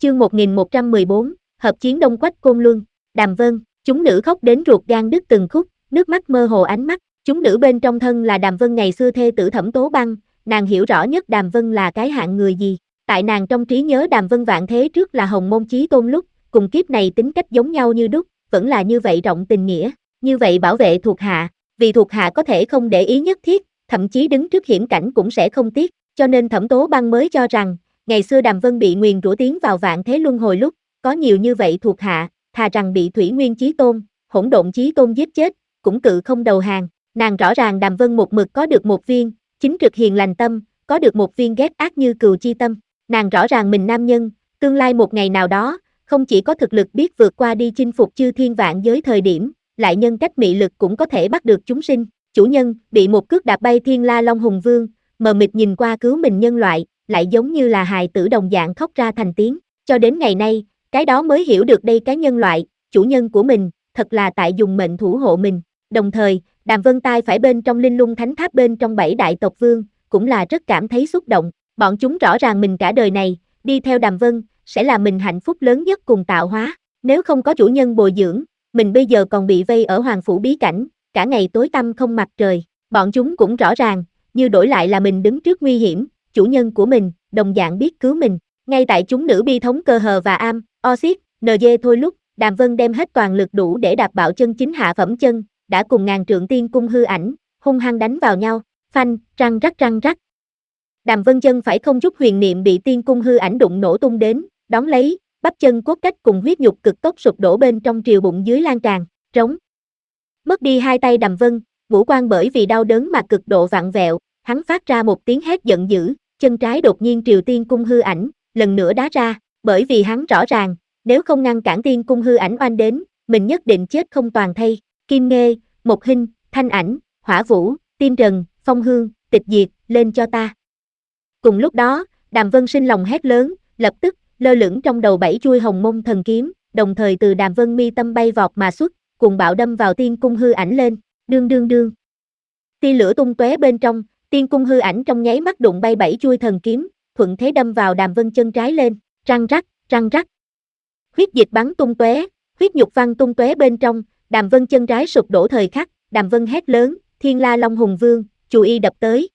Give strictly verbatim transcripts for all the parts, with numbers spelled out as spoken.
Chương một nghìn một trăm mười bốn, hợp chiến Đông Quách Côn Luân. Đàm Vân, chúng nữ khóc đến ruột gan đứt từng khúc, nước mắt mơ hồ ánh mắt. Chúng nữ bên trong thân là Đàm Vân ngày xưa thê tử Thẩm Tố Băng, nàng hiểu rõ nhất Đàm Vân là cái hạng người gì. Tại nàng trong trí nhớ Đàm Vân vạn thế trước là Hồng Môn Chí Tôn lúc, cùng kiếp này tính cách giống nhau như đúc, vẫn là như vậy rộng tình nghĩa, như vậy bảo vệ thuộc hạ, vì thuộc hạ có thể không để ý nhất thiết, thậm chí đứng trước hiểm cảnh cũng sẽ không tiếc, cho nên Thẩm Tố Băng mới cho rằng, ngày xưa Đàm Vân bị nguyền rủa tiến vào vạn thế luân hồi lúc, có nhiều như vậy thuộc hạ, thà rằng bị Thủy Nguyên Chí Tôn, Hỗn Độn Chí Tôn giết chết, cũng cự không đầu hàng. Nàng rõ ràng Đàm Vân một mực có được một viên chính trực hiền lành tâm, có được một viên ghét ác như cừu chi tâm. Nàng rõ ràng mình nam nhân, tương lai một ngày nào đó, không chỉ có thực lực biết vượt qua đi chinh phục chư thiên vạn giới thời điểm, lại nhân cách mị lực cũng có thể bắt được chúng sinh. Chủ nhân bị một cước đạp bay Thiên La Long Hùng Vương, mờ mịt nhìn qua cứu mình nhân loại, lại giống như là hài tử đồng dạng khóc ra thành tiếng. Cho đến ngày nay, cái đó mới hiểu được đây cái nhân loại, chủ nhân của mình, thật là tại dùng mệnh thủ hộ mình. Đồng thời, Đàm Vân tai phải bên trong Linh Lung Thánh Tháp bên trong bảy đại tộc vương, cũng là rất cảm thấy xúc động. Bọn chúng rõ ràng mình cả đời này, đi theo Đàm Vân, sẽ là mình hạnh phúc lớn nhất cùng tạo hóa. Nếu không có chủ nhân bồi dưỡng, mình bây giờ còn bị vây ở Hoàng Phủ bí cảnh, cả ngày tối tăm không mặt trời. Bọn chúng cũng rõ ràng, như đổi lại là mình đứng trước nguy hiểm, chủ nhân của mình, đồng dạng biết cứu mình. Ngay tại chúng nữ bi thống cơ hờ và am, Oxit, en giê thôi lúc, Đàm Vân đem hết toàn lực đủ để đạp bạo chân chính hạ phẩm chân, đã cùng ngàn trượng tiên cung hư ảnh, hung hăng đánh vào nhau, phanh, răng rắc răng rắc. Đàm Vân chân phải không chút huyền niệm bị tiên cung hư ảnh đụng nổ tung đến, đón lấy, bắp chân cốt cách cùng huyết nhục cực tốc sụp đổ bên trong triều bụng dưới lan tràn, trống. Mất đi hai tay Đàm Vân, ngũ quan bởi vì đau đớn mà cực độ vặn vẹo, hắn phát ra một tiếng hét giận dữ, chân trái đột nhiên triều tiên cung hư ảnh, lần nữa đá ra, bởi vì hắn rõ ràng, nếu không ngăn cản tiên cung hư ảnh oanh đến, mình nhất định chết không toàn thây. Kim Nghê, Mộc Hinh, Thanh Ảnh, Hỏa Vũ, Tim Trần, Phong Hương, Tịch Diệt, lên cho ta. Cùng lúc đó, Đàm Vân sinh lòng hét lớn, lập tức, lơ lửng trong đầu bảy chuôi hồng mông thần kiếm, đồng thời từ Đàm Vân mi tâm bay vọt mà xuất, cùng bạo đâm vào tiên cung hư ảnh lên, đương đương đương. Tia lửa tung tóe bên trong, tiên cung hư ảnh trong nháy mắt đụng bay bảy chuôi thần kiếm, thuận thế đâm vào Đàm Vân chân trái lên, răng rắc, răng rắc. Huyết dịch bắn tung tóe, huyết nhục văng tung tóe bên trong, Đàm Vân chân trái sụp đổ thời khắc, Đàm Vân hét lớn, Thiên La Long Hùng Vương, chù y đập tới.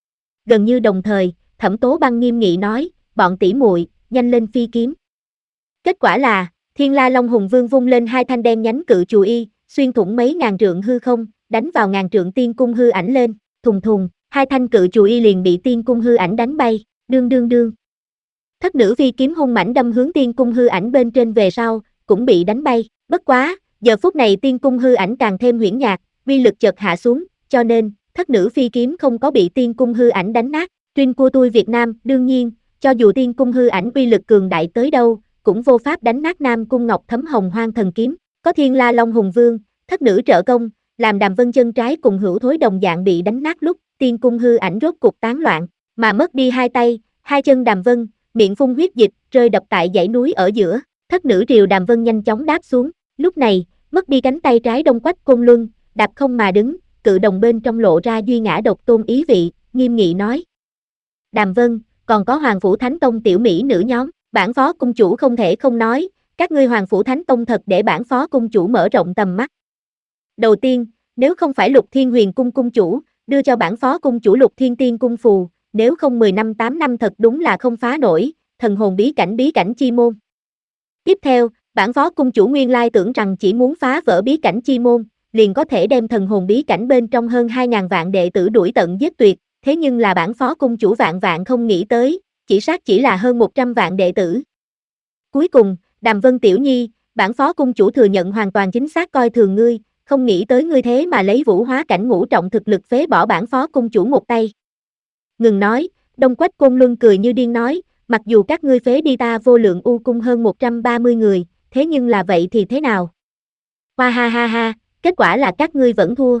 Gần như đồng thời, Thẩm Tố Băng nghiêm nghị nói, bọn tỷ muội, nhanh lên phi kiếm. Kết quả là, Thiên La Long Hùng Vương vung lên hai thanh đen nhánh cự chù y, xuyên thủng mấy ngàn trượng hư không, đánh vào ngàn trượng tiên cung hư ảnh lên, thùng thùng, hai thanh cự chù y liền bị tiên cung hư ảnh đánh bay, đương đương đương. Thất nữ phi kiếm hung mãnh đâm hướng tiên cung hư ảnh bên trên về sau, cũng bị đánh bay, bất quá, giờ phút này tiên cung hư ảnh càng thêm huyễn nhạt, uy lực chợt hạ xuống, cho nên, thất nữ phi kiếm không có bị tiên cung hư ảnh đánh nát. Tuyên của tôi Việt Nam, đương nhiên, cho dù tiên cung hư ảnh uy lực cường đại tới đâu, cũng vô pháp đánh nát Nam Cung Ngọc Thấm Hồng Hoang thần kiếm, có Thiên La Long Hùng Vương, thất nữ trợ công, làm Đàm Vân chân trái cùng hữu thối đồng dạng bị đánh nát lúc, tiên cung hư ảnh rốt cục tán loạn, mà mất đi hai tay, hai chân Đàm Vân, miệng phun huyết dịch, rơi đập tại dãy núi ở giữa, thất nữ triều Đàm Vân nhanh chóng đáp xuống, lúc này, mất đi cánh tay trái Đông Quách Côn Luân, đạp không mà đứng, cự đồng bên trong lộ ra duy ngã độc tôn ý vị, nghiêm nghị nói. Đàm Vân, còn có Hoàng Phủ Thánh Tông tiểu mỹ nữ nhóm, bản phó cung chủ không thể không nói, các ngươi Hoàng Phủ Thánh Tông thật để bản phó cung chủ mở rộng tầm mắt. Đầu tiên, nếu không phải Lục Thiên Huyền cung cung chủ, đưa cho bản phó cung chủ Lục Thiên Tiên cung phù, nếu không mười năm tám năm thật đúng là không phá nổi, thần hồn bí cảnh bí cảnh chi môn. Tiếp theo, bản phó cung chủ nguyên lai tưởng rằng chỉ muốn phá vỡ bí cảnh chi môn, liền có thể đem thần hồn bí cảnh bên trong hơn hai ngàn vạn đệ tử đuổi tận giết tuyệt. Thế nhưng là bản phó cung chủ vạn vạn không nghĩ tới, chỉ sát chỉ là hơn một trăm vạn đệ tử. Cuối cùng, Đàm Vân tiểu nhi, bản phó cung chủ thừa nhận hoàn toàn chính xác coi thường ngươi, không nghĩ tới ngươi thế mà lấy vũ hóa cảnh ngũ trọng thực lực phế bỏ bản phó cung chủ một tay. Ngừng nói, Đông Quách Côn Luân cười như điên nói, mặc dù các ngươi phế đi ta vô lượng u cung hơn một trăm ba mươi người, thế nhưng là vậy thì thế nào? Hoa ha ha ha, kết quả là các ngươi vẫn thua.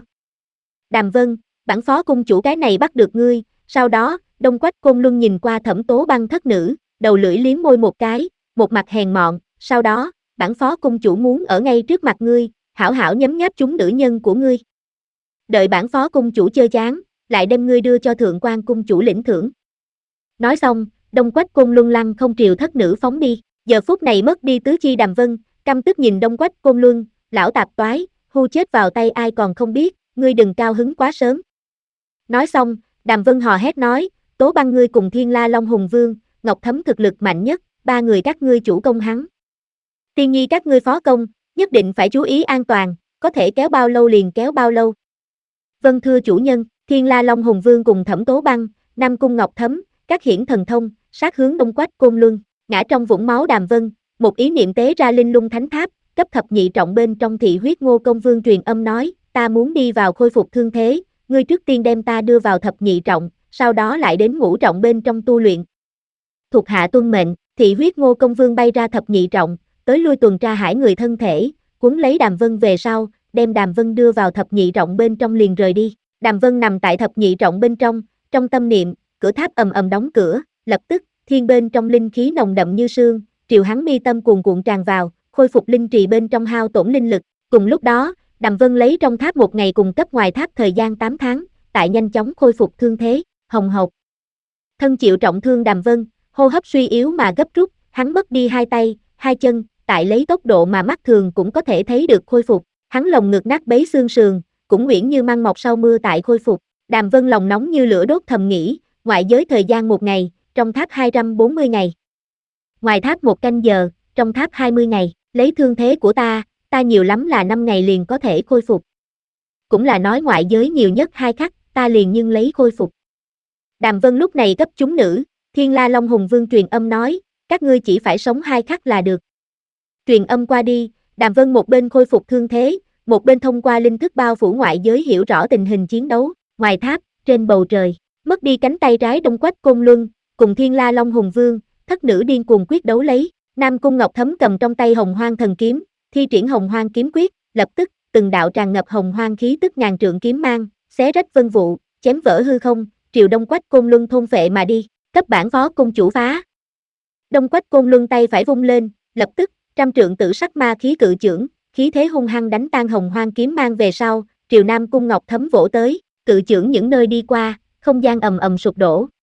Đàm Vân, bản phó cung chủ cái này bắt được ngươi, sau đó, Đông Quách Côn Luân nhìn qua Thẩm Tố Băng thất nữ, đầu lưỡi liếm môi một cái, một mặt hèn mọn, sau đó, bản phó cung chủ muốn ở ngay trước mặt ngươi, hảo hảo nhấm nháp chúng nữ nhân của ngươi. Đợi bản phó cung chủ chơi chán, lại đem ngươi đưa cho thượng quan cung chủ lĩnh thưởng. Nói xong, Đông Quách Côn Luân lăng không triều thất nữ phóng đi, Giờ phút này mất đi tứ chi Đàm Vân, căm tức nhìn Đông Quách Côn Luân, lão tạp toái, hu chết vào tay ai còn không biết, ngươi đừng cao hứng quá sớm. Nói xong, Đàm Vân hò hét nói, Tố Băng ngươi cùng Thiên La Long Hùng Vương, Ngọc Thấm thực lực mạnh nhất, ba người các ngươi chủ công hắn. Tiên nhi các ngươi phó công, nhất định phải chú ý an toàn, có thể kéo bao lâu liền kéo bao lâu. Vâng thưa chủ nhân, Thiên La Long Hùng Vương cùng Thẩm Tố Băng, Nam Cung Ngọc Thấm, các hiển thần thông, sát hướng Đông Quách Côn Luân, ngã trong vũng máu Đàm Vân, một ý niệm tế ra linh lung thánh tháp, cấp thập nhị trọng bên trong thị huyết Ngô Công Vương truyền âm nói, ta muốn đi vào khôi phục thương thế, ngươi trước tiên đem ta đưa vào thập nhị trọng, sau đó lại đến ngũ trọng bên trong tu luyện. Thuộc hạ tuân mệnh, thị huyết Ngô Công Vương bay ra thập nhị trọng, tới lui tuần tra hải người thân thể, cuốn lấy Đàm Vân về sau, đem Đàm Vân đưa vào thập nhị trọng bên trong liền rời đi. Đàm Vân nằm tại thập nhị trọng bên trong, trong tâm niệm, cửa tháp ầm ầm đóng cửa, lập tức, thiên bên trong linh khí nồng đậm như sương, triều hắn mi tâm cuồn cuộn tràn vào, khôi phục linh trì bên trong hao tổn linh lực. Cùng lúc đó, Đàm Vân lấy trong tháp một ngày cùng cấp ngoài tháp thời gian tám tháng, tại nhanh chóng khôi phục thương thế, hồng hộc. Thân chịu trọng thương Đàm Vân, hô hấp suy yếu mà gấp rút, hắn mất đi hai tay, hai chân, tại lấy tốc độ mà mắt thường cũng có thể thấy được khôi phục, hắn lồng ngực nát bấy xương sườn, cũng nguyễn như măng mọc sau mưa tại khôi phục. Đàm Vân lòng nóng như lửa đốt thầm nghĩ, ngoại giới thời gian một ngày, trong tháp hai trăm bốn mươi ngày. Ngoài tháp một canh giờ, trong tháp hai mươi ngày, lấy thương thế của ta, ta nhiều lắm là năm ngày liền có thể khôi phục. Cũng là nói ngoại giới nhiều nhất hai khắc, ta liền nhưng lấy khôi phục. Đàm Vân lúc này cấp chúng nữ, Thiên La Long Hùng Vương truyền âm nói, các ngươi chỉ phải sống hai khắc là được. Truyền âm qua đi, Đàm Vân một bên khôi phục thương thế, một bên thông qua linh thức bao phủ ngoại giới hiểu rõ tình hình chiến đấu, ngoài tháp, trên bầu trời, mất đi cánh tay trái Đông Quách Côn Luân, cùng Thiên La Long Hùng Vương, thất nữ điên cuồng quyết đấu lấy, Nam Cung Ngọc Thấm cầm trong tay Hồng Hoang thần kiếm, thi triển Hồng Hoang kiếm quyết, lập tức, từng đạo tràn ngập Hồng Hoang khí tức ngàn trượng kiếm mang, xé rách vân vụ, chém vỡ hư không, triều Đông Quách Côn Luân thôn phệ mà đi, cấp bản phó cung chủ phá. Đông Quách Côn Luân tay phải vung lên, lập tức, trăm trượng tử sắc ma khí cự chưởng, khí thế hung hăng đánh tan Hồng Hoang kiếm mang về sau, triều Nam Cung Ngọc Thấm vỗ tới, cự chưởng những nơi đi qua, không gian ầm ầm sụp đổ,